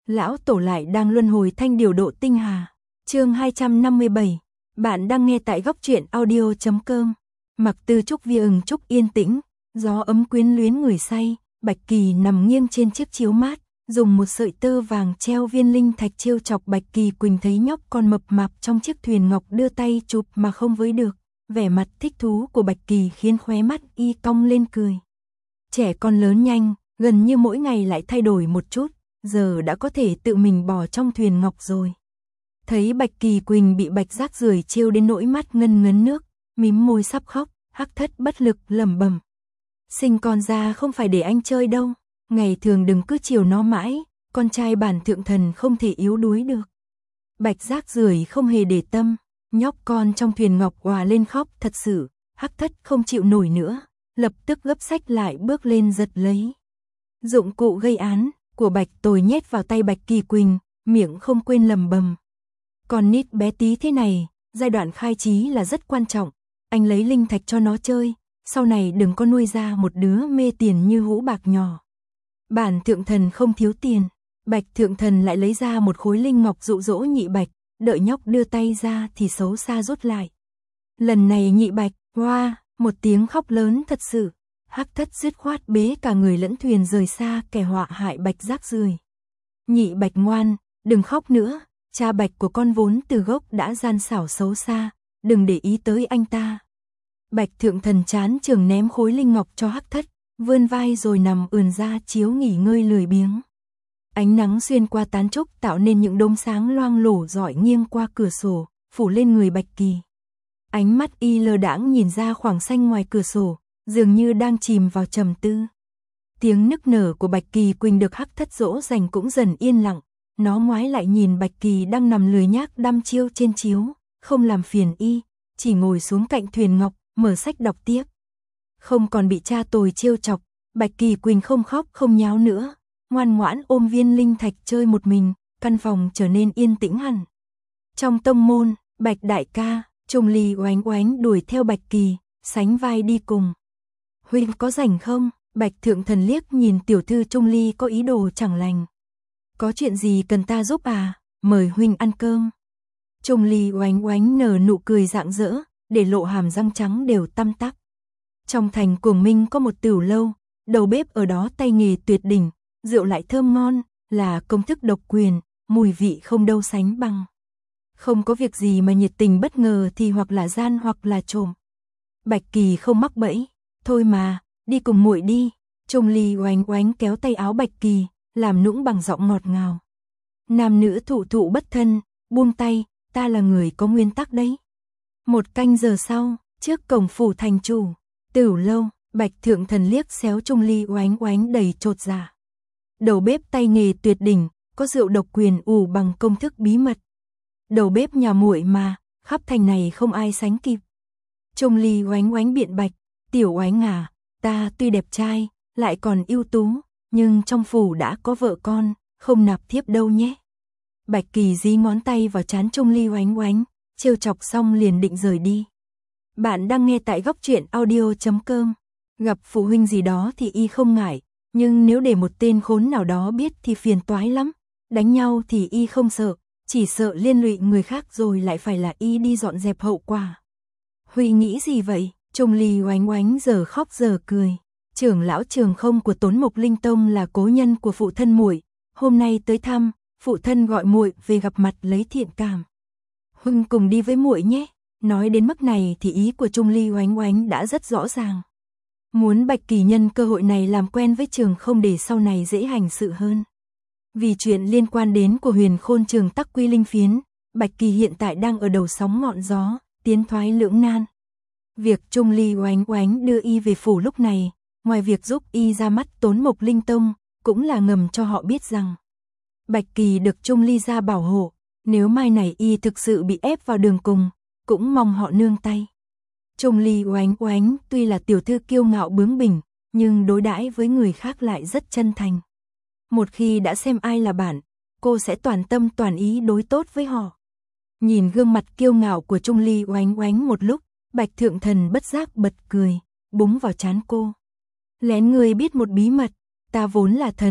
lão tổ lại đang luân hồi thanh điều độ tinh hà. Chương 257. Bạn đang nghe tại góc truyện audio.com. Mặc Tư Trúc vi ừng trúc yên tĩnh, gió ấm quyến luyến người say, Bạch Kỳ nằm nghiêng trên chiếc chiếu mát, dùng một sợi tơ vàng treo viên linh thạch trêu chọc Bạch Kỳ Quỳnh thấy nhóc con mập mạp trong chiếc thuyền ngọc đưa tay chụp mà không với được. Vẻ mặt thích thú của Bạch Kỳ khiến khóe mắt y cong lên cười. Trẻ con lớn nhanh, gần như mỗi ngày lại thay đổi một chút, giờ đã có thể tự mình bò trong thuyền ngọc rồi. Thấy Bạch Kỳ Quỳnh bị Bạch Giác Rưởi trêu đến nỗi mắt ngân ngấn nước, mím môi sắp khóc, Hắc Thất bất lực lẩm bẩm: sinh con ra không phải để anh chơi đâu, ngày thường đừng cứ chiều nó mãi, con trai bản thượng thần không thể yếu đuối được. Bạch Giác Rưởi không hề để tâm, nhóc con trong thuyền ngọc òa lên khóc thật sự. Hắc Thất không chịu nổi nữa, lập tức gấp sách lại bước lên giật lấy dụng cụ gây án của Bạch Tồi nhét vào tay Bạch Kỳ Quỳnh, miệng không quên lẩm bẩm: con nít bé tí thế này, giai đoạn khai trí là rất quan trọng, anh lấy linh thạch cho nó chơi, sau này đừng có nuôi ra một đứa mê tiền như hũ bạc nhỏ. Bản thượng thần không thiếu tiền, Bạch thượng thần lại lấy ra một khối linh ngọc dụ dỗ Nhị Bạch, đợi nhóc đưa tay ra thì xấu xa rút lại. Lần này Nhị Bạch, hoa, một tiếng khóc lớn thật sự. Hắc Thất dứt khoát bế cả người lẫn thuyền rời xa kẻ họa hại Bạch Giác Rưởi. Nhị Bạch ngoan, đừng khóc nữa, cha Bạch của con vốn từ gốc đã gian xảo xấu xa, đừng để ý tới anh ta. Bạch thượng thần chán chường ném khối linh ngọc cho Hắc Thất, vươn vai rồi nằm ườn ra chiếu nghỉ ngơi lười biếng. Ánh nắng xuyên qua tán trúc tạo nên những đốm sáng loang lổ rọi nghiêng qua cửa sổ, phủ lên người Bạch Kỳ. Ánh mắt y lơ đãng nhìn ra khoảng xanh ngoài cửa sổ, dường như đang chìm vào trầm tư. Tiếng nức nở của Bạch Kỳ Quỳnh được Hắc Thất dỗ dành cũng dần yên lặng, nó ngoái lại nhìn Bạch Kỳ đang nằm lười nhác đăm chiêu trên chiếu, không làm phiền y, chỉ ngồi xuống cạnh thuyền ngọc, mở sách đọc tiếp. Không còn bị cha Tồi trêu chọc, Bạch Kỳ Quỳnh không khóc không nháo nữa, ngoan ngoãn ôm viên linh thạch chơi một mình, căn phòng trở nên yên tĩnh hẳn. Trong tông môn, Bạch đại ca, Trung Ly oánh oánh đuổi theo Bạch Kỳ, sánh vai đi cùng. Huynh có rảnh không? Bạch thượng thần liếc nhìn tiểu thư Trung Ly có ý đồ chẳng lành. Có chuyện gì cần ta giúp à? Mời huynh ăn cơm. Trung Ly oánh oánh nở nụ cười rạng rỡ, để lộ hàm răng trắng đều tăm tắp. Trong thành Cuồng Minh có một tửu lâu, đầu bếp ở đó tay nghề tuyệt đỉnh, rượu lại thơm ngon, là công thức độc quyền, mùi vị không đâu sánh bằng. Không có việc gì mà nhiệt tình bất ngờ thì hoặc là gian hoặc là trộm. Bạch Kỳ không mắc bẫy, thôi mà, đi cùng muội đi. Trung Ly oánh oánh kéo tay áo Bạch Kỳ, làm nũng bằng giọng ngọt ngào. Nam nữ thụ thụ bất thân, buông tay, ta là người có nguyên tắc đấy. Một canh giờ sau, trước cổng phủ thành chủ, tửu lâu, Bạch thượng thần liếc xéo Trung Ly oánh oánh đầy chột dạ. Đầu bếp tay nghề tuyệt đỉnh, có rượu độc quyền ủ bằng công thức bí mật. Đầu bếp nhà muội mà, khắp thành này không ai sánh kịp. Trung Ly oánh oánh biện bạch, tiểu oánh à, ta tuy đẹp trai, lại còn ưu tú, nhưng trong phủ đã có vợ con, không nạp thiếp đâu nhé. Bạch Kỳ dí ngón tay vào trán Trung Ly oánh oánh, trêu chọc xong liền định rời đi. Bạn đang nghe tại góc truyện audio.com. Gặp phụ huynh gì đó thì y không ngại, nhưng nếu để một tên khốn nào đó biết thì phiền toái lắm. Đánh nhau thì y không sợ, chỉ sợ liên lụy người khác rồi lại phải là y đi dọn dẹp hậu quả. Huy nghĩ gì vậy? Trung Ly oánh oánh giờ khóc giờ cười. Trưởng lão Trường Không của Tốn Mục Linh Tông là cố nhân của phụ thân muội, hôm nay tới thăm, phụ thân gọi muội về gặp mặt lấy thiện cảm. Huynh cùng đi với muội nhé. Nói đến mức này thì ý của Trung Ly oánh oánh đã rất rõ ràng. Muốn Bạch Kỳ nhân cơ hội này làm quen với Trường Không để sau này dễ hành sự hơn. Vì chuyện liên quan đến của Huyền Khôn Trường Tắc Quy Linh Phiến, Bạch Kỳ hiện tại đang ở đầu sóng ngọn gió, tiến thoái lưỡng nan. Việc Trung Ly oánh oánh đưa y về phủ lúc này, ngoài việc giúp y ra mắt Tốn Mục Linh Tông, cũng là ngầm cho họ biết rằng Bạch Kỳ được Trung Ly ra bảo hộ, nếu mai này y thực sự bị ép vào đường cùng, cũng mong họ nương tay. Trung Ly oánh oánh tuy là tiểu thư kiêu ngạo bướng bỉnh, nhưng đối đãi với người khác lại rất chân thành. Một khi đã xem ai là bạn, cô sẽ toàn tâm toàn ý đối tốt với họ. Nhìn gương mặt kiêu ngạo của Trung Ly oánh oánh một lúc, Bạch thượng thần bất giác bật cười, búng vào trán cô. Lén ngươi biết một bí mật, ta vốn là thần,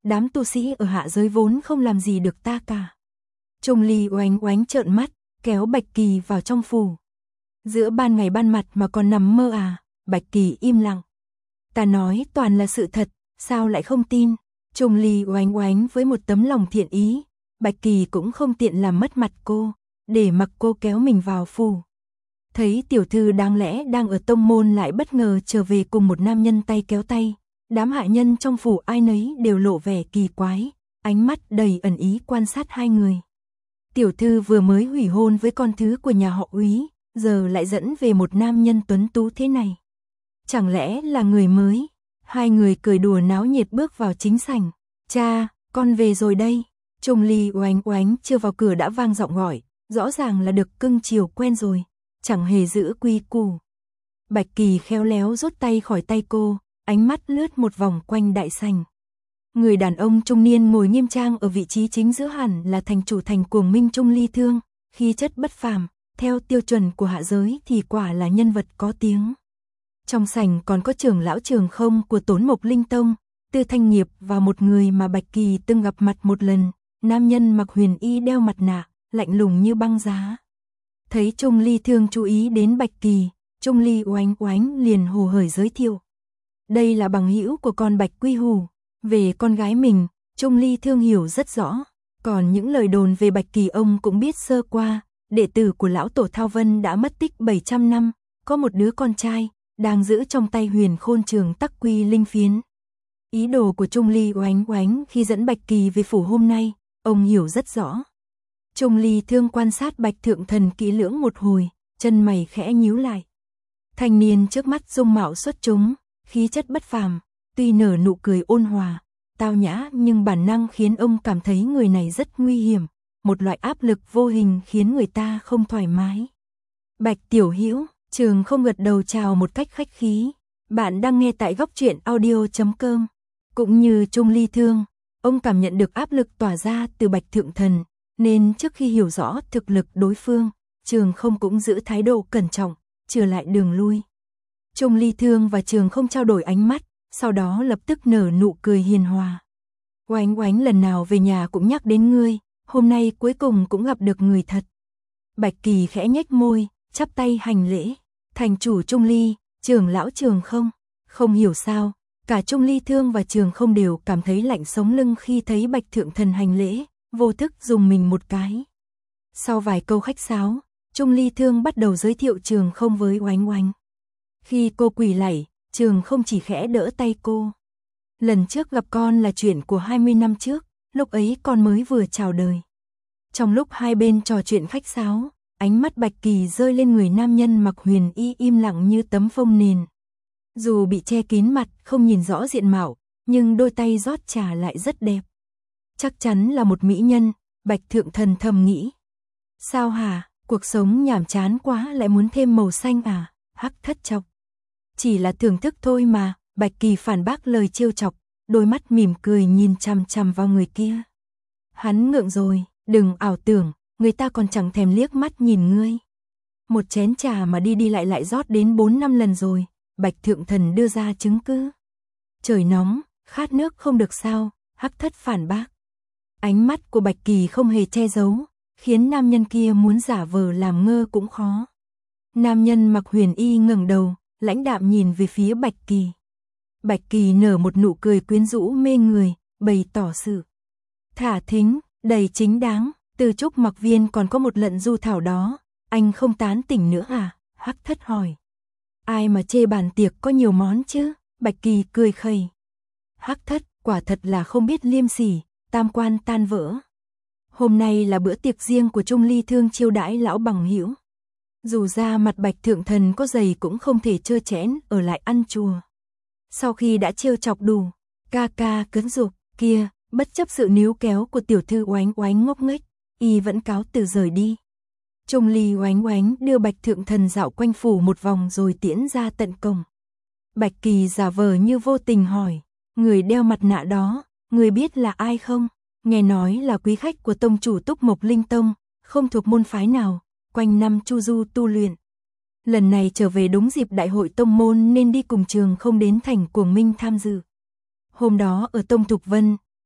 đám tu sĩ ở hạ giới vốn không làm gì được ta cả. Trung Ly oánh oánh trợn mắt, kéo Bạch Kỳ vào trong phủ. Giữa ban ngày ban mặt mà còn nằm mơ à? Bạch Kỳ im lặng. Ta nói toàn là sự thật, sao lại không tin? Trung Ly oánh oánh với một tấm lòng thiện ý, Bạch Kỳ cũng không tiện làm mất mặt cô, để mặc cô kéo mình vào phủ. Thấy tiểu thư đáng lẽ đang ở tông môn lại bất ngờ trở về cùng một nam nhân tay kéo tay, đám hạ nhân trong phủ ai nấy đều lộ vẻ kỳ quái, ánh mắt đầy ẩn ý quan sát hai người. Tiểu thư vừa mới hủy hôn với con thứ của nhà họ Úy, giờ lại dẫn về một nam nhân tuấn tú thế này. Chẳng lẽ là người mới? Hai người cười đùa náo nhiệt bước vào chính sảnh. Cha, con về rồi đây. Trung Ly oánh oánh chưa vào cửa đã vang giọng gọi, rõ ràng là được cưng chiều quen rồi, chẳng hề giữ quy củ. Bạch Kỳ khéo léo rút tay khỏi tay cô, ánh mắt lướt một vòng quanh đại sảnh. Người đàn ông trung niên ngồi nghiêm trang ở vị trí chính giữa hẳn là thành chủ thành Cuồng Minh Trung Ly Thương, khí chất bất phàm, theo tiêu chuẩn của hạ giới thì quả là nhân vật có tiếng. Trong sảnh còn có trưởng lão Trường Không của Tốn Mộc Linh Tông, Tư Thanh Nghiệp và một người mà Bạch Kỳ từng gặp mặt một lần, nam nhân mặc huyền y đeo mặt nạ, lạnh lùng như băng giá. Thấy Trung Ly Thương chú ý đến Bạch Kỳ, Trung Ly oánh oánh liền hồ hởi giới thiệu. Đây là bằng hữu của con Bạch Quy Hủ. Về con gái mình, Trung Ly Thương hiểu rất rõ, còn những lời đồn về Bạch Kỳ ông cũng biết sơ qua, đệ tử của lão tổ Thao Vân đã mất tích 700 năm, có một đứa con trai, đang giữ trong tay Huyền Khôn Trường Tắc Quy Linh Phiến. Ý đồ của Trung Ly oánh oánh khi dẫn Bạch Kỳ về phủ hôm nay, ông hiểu rất rõ. Trung Ly Thương quan sát Bạch Thượng Thần kỹ lưỡng một hồi, chân mày khẽ nhíu lại. Thanh niên trước mắt dung mạo xuất chúng, khí chất bất phàm, tuy nở nụ cười ôn hòa, tao nhã nhưng bản năng khiến ông cảm thấy người này rất nguy hiểm, một loại áp lực vô hình khiến người ta không thoải mái. Bạch tiểu hữu, Trường Không gật đầu chào một cách khách khí. Bạn đang nghe tại góc truyện audio.com. Cũng như Trung Ly Thương, ông cảm nhận được áp lực tỏa ra từ Bạch Thượng Thần, nên trước khi hiểu rõ thực lực đối phương, Trường Không cũng giữ thái độ cẩn trọng, chừa lại đường lui. Trung Ly Thương và Trường Không trao đổi ánh mắt, sau đó lập tức nở nụ cười hiền hòa. Oánh oánh lần nào về nhà cũng nhắc đến ngươi, hôm nay cuối cùng cũng gặp được người thật. Bạch Kỳ khẽ nhếch môi, chắp tay hành lễ. Thành chủ Trung Ly, trưởng lão Trường Không. Không hiểu sao, cả Trung Ly Thương và Trường Không đều cảm thấy lạnh sống lưng khi thấy Bạch Thượng Thần hành lễ, vô thức dùng mình một cái. Sau vài câu khách sáo, Trung Ly Thương bắt đầu giới thiệu Trường Không với oánh oánh. Khi cô quỳ lạy, Trường Không chỉ khẽ đỡ tay cô. Lần trước gặp con là chuyện của 20 năm trước, lúc ấy con mới vừa chào đời. Trong lúc hai bên trò chuyện khách sáo, ánh mắt Bạch Kỳ rơi lên người nam nhân mặc huyền y im lặng như tấm phông nền. Dù bị che kín mặt, không nhìn rõ diện mạo, nhưng đôi tay rót trà lại rất đẹp. Chắc chắn là một mỹ nhân, Bạch Thượng Thần thầm nghĩ. Sao hả, cuộc sống nhàm chán quá lại muốn thêm màu xanh à, Hắc Thất chọc. Chỉ là thưởng thức thôi mà, Bạch Kỳ phản bác lời trêu chọc, đôi mắt mỉm cười nhìn chằm chằm vào người kia. Hắn ngượng rồi, đừng ảo tưởng, người ta còn chẳng thèm liếc mắt nhìn ngươi. Một chén trà mà đi lại lại rót đến 4-5 lần rồi, Bạch Thượng Thần đưa ra chứng cứ. Trời nóng, khát nước không được sao, Hắc Thất phản bác. Ánh mắt của Bạch Kỳ không hề che giấu, khiến nam nhân kia muốn giả vờ làm ngơ cũng khó. Nam nhân mặc huyền y ngẩng đầu, lãnh đạm nhìn về phía Bạch Kỳ. Bạch Kỳ nở một nụ cười quyến rũ mê người, bày tỏ sự thả thính, đầy chính đáng. Từ Trúc Mặc Viên còn có một lận du thảo đó, anh không tán tỉnh nữa à? Hắc Thất hỏi. Ai mà chê bàn tiệc có nhiều món chứ? Bạch Kỳ cười khẩy. Hắc Thất quả thật là không biết liêm sỉ, tam quan tan vỡ. Hôm nay là bữa tiệc riêng của Trung Ly Thương chiêu đãi lão bằng hữu. Dù ra mặt Bạch Thượng Thần có dày cũng không thể trơ chẽn ở lại ăn chùa. Sau khi đã trêu chọc đủ, ca ca cấn dục kia, bất chấp sự níu kéo của tiểu thư oánh oánh ngốc nghếch, y vẫn cáo từ rời đi. Trung Ly oánh oánh đưa Bạch Thượng Thần dạo quanh phủ một vòng rồi tiễn ra tận cổng. Bạch Kỳ giả vờ như vô tình hỏi, người đeo mặt nạ đó, người biết là ai không? Nghe nói là quý khách của tông chủ Túc Mộc Linh Tông, không thuộc môn phái nào, quanh năm chu du tu luyện. Lần này trở về đúng dịp đại hội tông môn nên đi cùng Trường Không đến thành Cuồng Minh tham dự. Hôm đó ở Tông Thục Vân,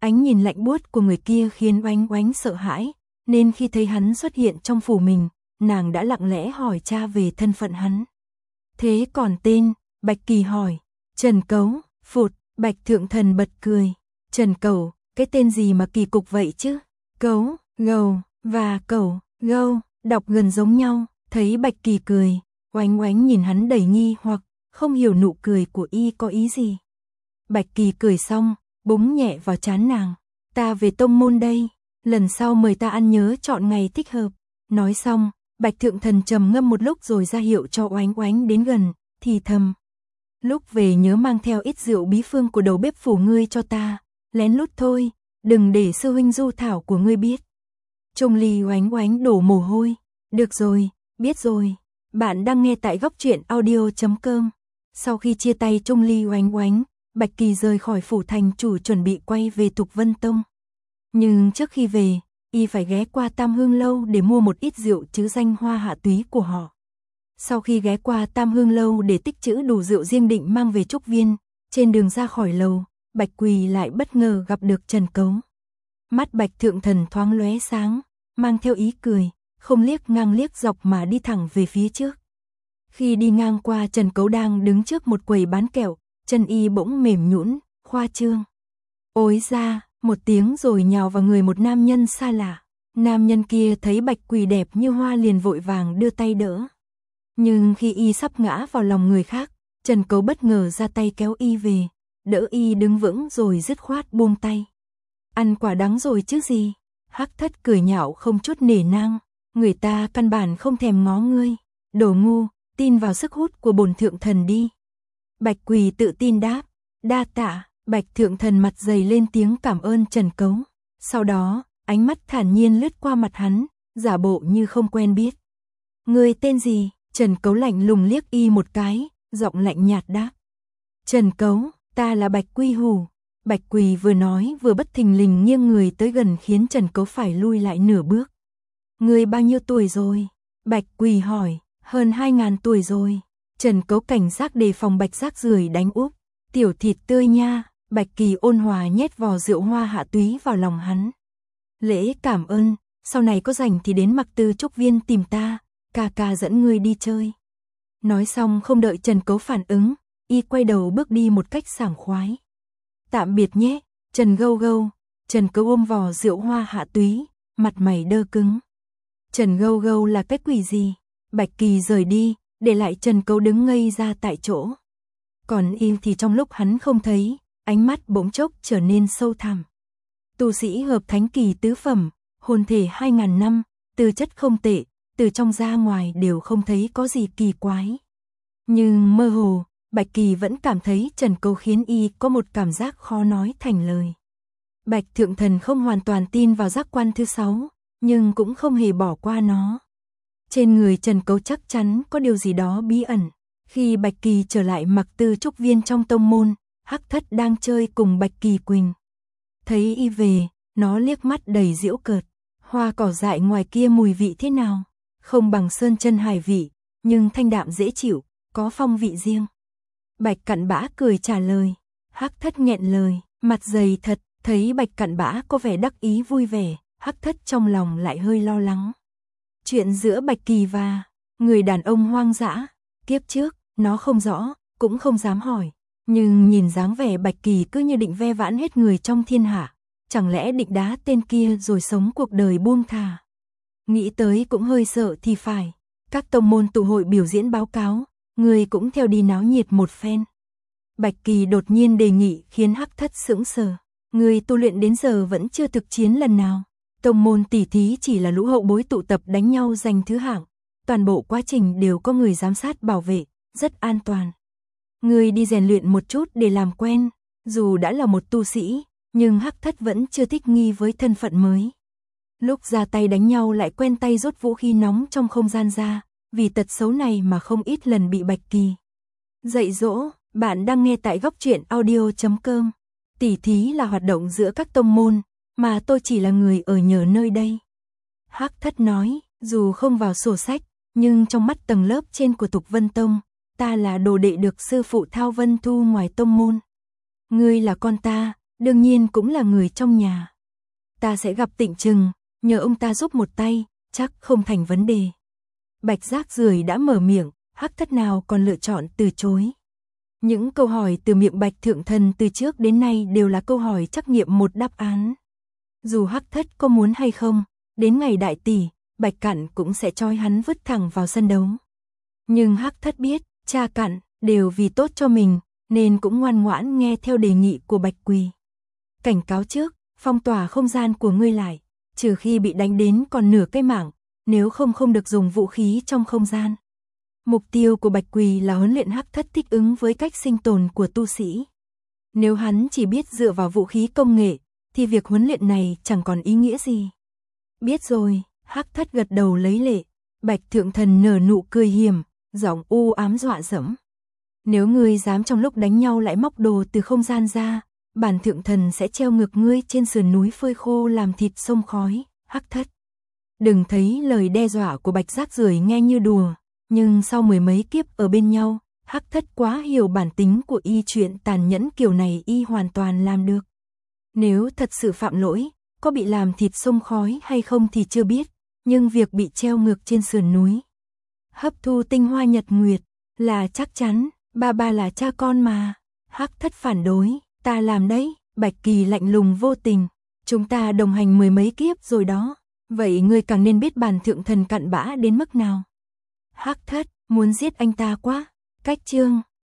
Ánh nhìn lạnh buốt của người kia khiến Oánh Oánh sợ hãi, nên khi thấy hắn xuất hiện trong phủ mình, nàng đã lặng lẽ hỏi cha về thân phận hắn. Thế còn tên? Bạch Kỳ hỏi. Trần Cấu. Phụt, Bạch Thượng Thần bật cười. Trần Cẩu, cái tên gì mà kỳ cục vậy chứ? Cấu, gầu, và cẩu, gâu, đọc gần giống nhau. Thấy Bạch Kỳ cười, Oánh Oánh nhìn hắn đầy nghi hoặc, không hiểu nụ cười của y có ý gì. Bạch Kỳ cười xong, búng nhẹ vào trán nàng. Ta về tông môn đây, lần sau mời ta ăn nhớ chọn ngày thích hợp. Nói xong, Bạch Thượng Thần trầm ngâm một lúc rồi ra hiệu cho Oánh Oánh đến gần, thì thầm. Lúc về nhớ mang theo ít rượu bí phương của đầu bếp phủ ngươi cho ta, lén lút thôi, đừng để sư huynh Du Thảo của ngươi biết. Trung Ly Oánh Oánh đổ mồ hôi. Được rồi, biết rồi. Bạn đang nghe tại góc truyện audio.com. Sau khi chia tay Trung Ly Oánh Oánh, Bạch Kỳ rời khỏi phủ thành chủ chuẩn bị quay về Tục Vân Tông. Nhưng trước khi về, y phải ghé qua Tam Hương Lâu để mua một ít rượu trứ danh hoa hạ túy của họ. Sau khi ghé qua Tam Hương Lâu để tích trữ đủ rượu riêng định mang về Trúc Viên, trên đường ra khỏi lầu, Bạch Quỳ lại bất ngờ gặp được Trần Cấu. Mắt Bạch Thượng Thần thoáng lóe sáng, mang theo ý cười, không liếc ngang liếc dọc mà đi thẳng về phía trước. Khi đi ngang qua Trần Cấu đang đứng trước một quầy bán kẹo, chân y bỗng mềm nhũn, khoa trương. Ối ra, một tiếng rồi nhào vào người một nam nhân xa lạ. Nam nhân kia thấy Bạch Quỳ đẹp như hoa liền vội vàng đưa tay đỡ. Nhưng khi y sắp ngã vào lòng người khác, Trần Cấu bất ngờ ra tay kéo y về, đỡ y đứng vững rồi dứt khoát buông tay. Ăn quả đắng rồi chứ gì? Hắc Thất cười nhạo không chút nể nang, người ta căn bản không thèm ngó ngươi, đồ ngu, tin vào sức hút của bổn thượng thần đi. Bạch Quỳ tự tin đáp, đa tạ. Bạch Thượng Thần mặt dày lên tiếng cảm ơn Trần Cấu. Sau đó, ánh mắt thản nhiên lướt qua mặt hắn, giả bộ như không quen biết. Ngươi tên gì? Trần Cấu lạnh lùng liếc y một cái, giọng lạnh nhạt đáp. Trần Cấu, ta là Bạch Quy Hủ. Bạch Quỳ vừa nói vừa bất thình lình nghiêng người tới gần khiến Trần Cấu phải lui lại nửa bước. Ngươi bao nhiêu tuổi rồi? Bạch Quỳ hỏi. Hơn 2000 tuổi rồi. Trần Cấu cảnh giác đề phòng Bạch Giác Rưởi đánh úp. Tiểu thịt tươi nha. Bạch Kỳ ôn hòa nhét vò rượu hoa hạ túy vào lòng hắn. Lễ cảm ơn, sau này có rảnh thì đến Mặc Tư Trúc Viên tìm ta, ca dẫn ngươi đi chơi. Nói xong không đợi Trần Cấu phản ứng, y quay đầu bước đi một cách sảng khoái. Tạm biệt nhé, Trần Gâu Gâu. Trần Cấu ôm vò rượu hoa hạ túy, mặt mày đơ cứng. Trần Gâu Gâu là cái quỷ gì? Bạch Kỳ rời đi, để lại Trần Cấu đứng ngây ra tại chỗ. Còn y thì trong lúc hắn không thấy, ánh mắt bỗng chốc trở nên sâu thẳm. Tu sĩ hợp thánh kỳ tứ phẩm, hồn thể 2000 năm, tư chất không tệ, từ trong ra ngoài đều không thấy có gì kỳ quái. Nhưng mơ hồ, Bạch Kỳ vẫn cảm thấy Trần Cấu khiến y có một cảm giác khó nói thành lời. Bạch Thượng Thần không hoàn toàn tin vào giác quan thứ 6, nhưng cũng không hề bỏ qua nó. Trên người Trần Cấu chắc chắn có điều gì đó bí ẩn. Khi Bạch Kỳ trở lại Mặc Tư Trúc Viên trong tông môn, Hắc Thất đang chơi cùng Bạch Kỳ Quỳnh. Thấy y về, nó liếc mắt đầy giễu cợt. Hoa cỏ dại ngoài kia mùi vị thế nào? Không bằng sơn chân hải vị, nhưng thanh đạm dễ chịu, có phong vị riêng. Bạch Cặn Bã cười trả lời. Hắc Thất nghẹn lời, mặt dày thật, thấy Bạch Cặn Bã có vẻ đắc ý vui vẻ, Hắc Thất trong lòng lại hơi lo lắng. Chuyện giữa Bạch Kỳ và người đàn ông hoang dã, kiếp trước, nó không rõ, cũng không dám hỏi. Nhưng nhìn dáng vẻ Bạch Kỳ cứ như định ve vãn hết người trong thiên hạ, chẳng lẽ định đá tên kia rồi sống cuộc đời buông thả. Nghĩ tới cũng hơi sợ thì phải. Các tông môn tụ hội biểu diễn báo cáo, người cũng theo đi náo nhiệt một phen. Bạch Kỳ đột nhiên đề nghị khiến Hắc Thất sững sờ. Người tu luyện đến giờ vẫn chưa thực chiến lần nào. Tông môn tỷ thí chỉ là lũ hậu bối tụ tập đánh nhau giành thứ hạng. Toàn bộ quá trình đều có người giám sát bảo vệ, rất an toàn. Người đi rèn luyện một chút để làm quen, dù đã là một tu sĩ, nhưng Hắc Thất vẫn chưa thích nghi với thân phận mới. Lúc ra tay đánh nhau lại quen tay rút vũ khí nóng trong không gian ra, vì tật xấu này mà không ít lần bị Bạch Kỳ dạy dỗ. Bạn đang nghe tại góc truyện audio.com. Tỷ thí là hoạt động giữa các tông môn, mà tôi chỉ là người ở nhờ nơi đây. Hắc Thất nói, dù không vào sổ sách, nhưng trong mắt tầng lớp trên của Tục Vân Tông, ta là đồ đệ được sư phụ Thao Vân thu ngoài tông môn. Ngươi là con ta, đương nhiên cũng là người trong nhà. Ta sẽ gặp Tịnh Trừng, nhờ ông ta giúp một tay, chắc không thành vấn đề. Bạch Rác Rưởi đã mở miệng, Hắc Thất nào còn lựa chọn từ chối. Những câu hỏi từ miệng Bạch Thượng Thần từ trước đến nay đều là câu hỏi trắc nghiệm một đáp án. Dù Hắc Thất có muốn hay không, đến ngày đại tỷ, Bạch Cặn cũng sẽ trói hắn vứt thẳng vào sân đấu. Nhưng Hắc Thất biết, cha Cặn đều vì tốt cho mình, nên cũng ngoan ngoãn nghe theo đề nghị của Bạch Quỳ. Cảnh cáo trước, phong tỏa không gian của ngươi lại, trừ khi bị đánh đến còn nửa cái mạng, nếu không được dùng vũ khí trong không gian. Mục tiêu của Bạch Quỳ là huấn luyện Hắc Thất thích ứng với cách sinh tồn của tu sĩ. Nếu hắn chỉ biết dựa vào vũ khí công nghệ, thì việc huấn luyện này chẳng còn ý nghĩa gì. Biết rồi, Hắc Thất gật đầu lấy lệ. Bạch Thượng Thần nở nụ cười hiểm, giọng u ám dọa dẫm. Nếu ngươi dám trong lúc đánh nhau lại móc đồ từ không gian ra, bản Thượng Thần sẽ treo ngược ngươi trên sườn núi phơi khô làm thịt sông khói. Hắc Thất, đừng thấy lời đe dọa của Bạch Rác Rưởi nghe như đùa, nhưng sau mười mấy kiếp ở bên nhau, Hắc Thất quá hiểu bản tính của y, chuyện tàn nhẫn kiểu này y hoàn toàn làm được. Nếu thật sự phạm lỗi, có bị làm thịt sông khói hay không thì chưa biết, nhưng việc bị treo ngược trên sườn núi, hấp thu tinh hoa nhật nguyệt là chắc chắn. Ba là cha con mà. Hắc Thất phản đối, ta làm đấy. Bạch Kỳ lạnh lùng vô tình, chúng ta đồng hành mười mấy kiếp rồi đó, vậy ngươi càng nên biết bản Thượng Thần cặn bã đến mức nào. Hắc Thất, muốn giết anh ta quá. Cách chương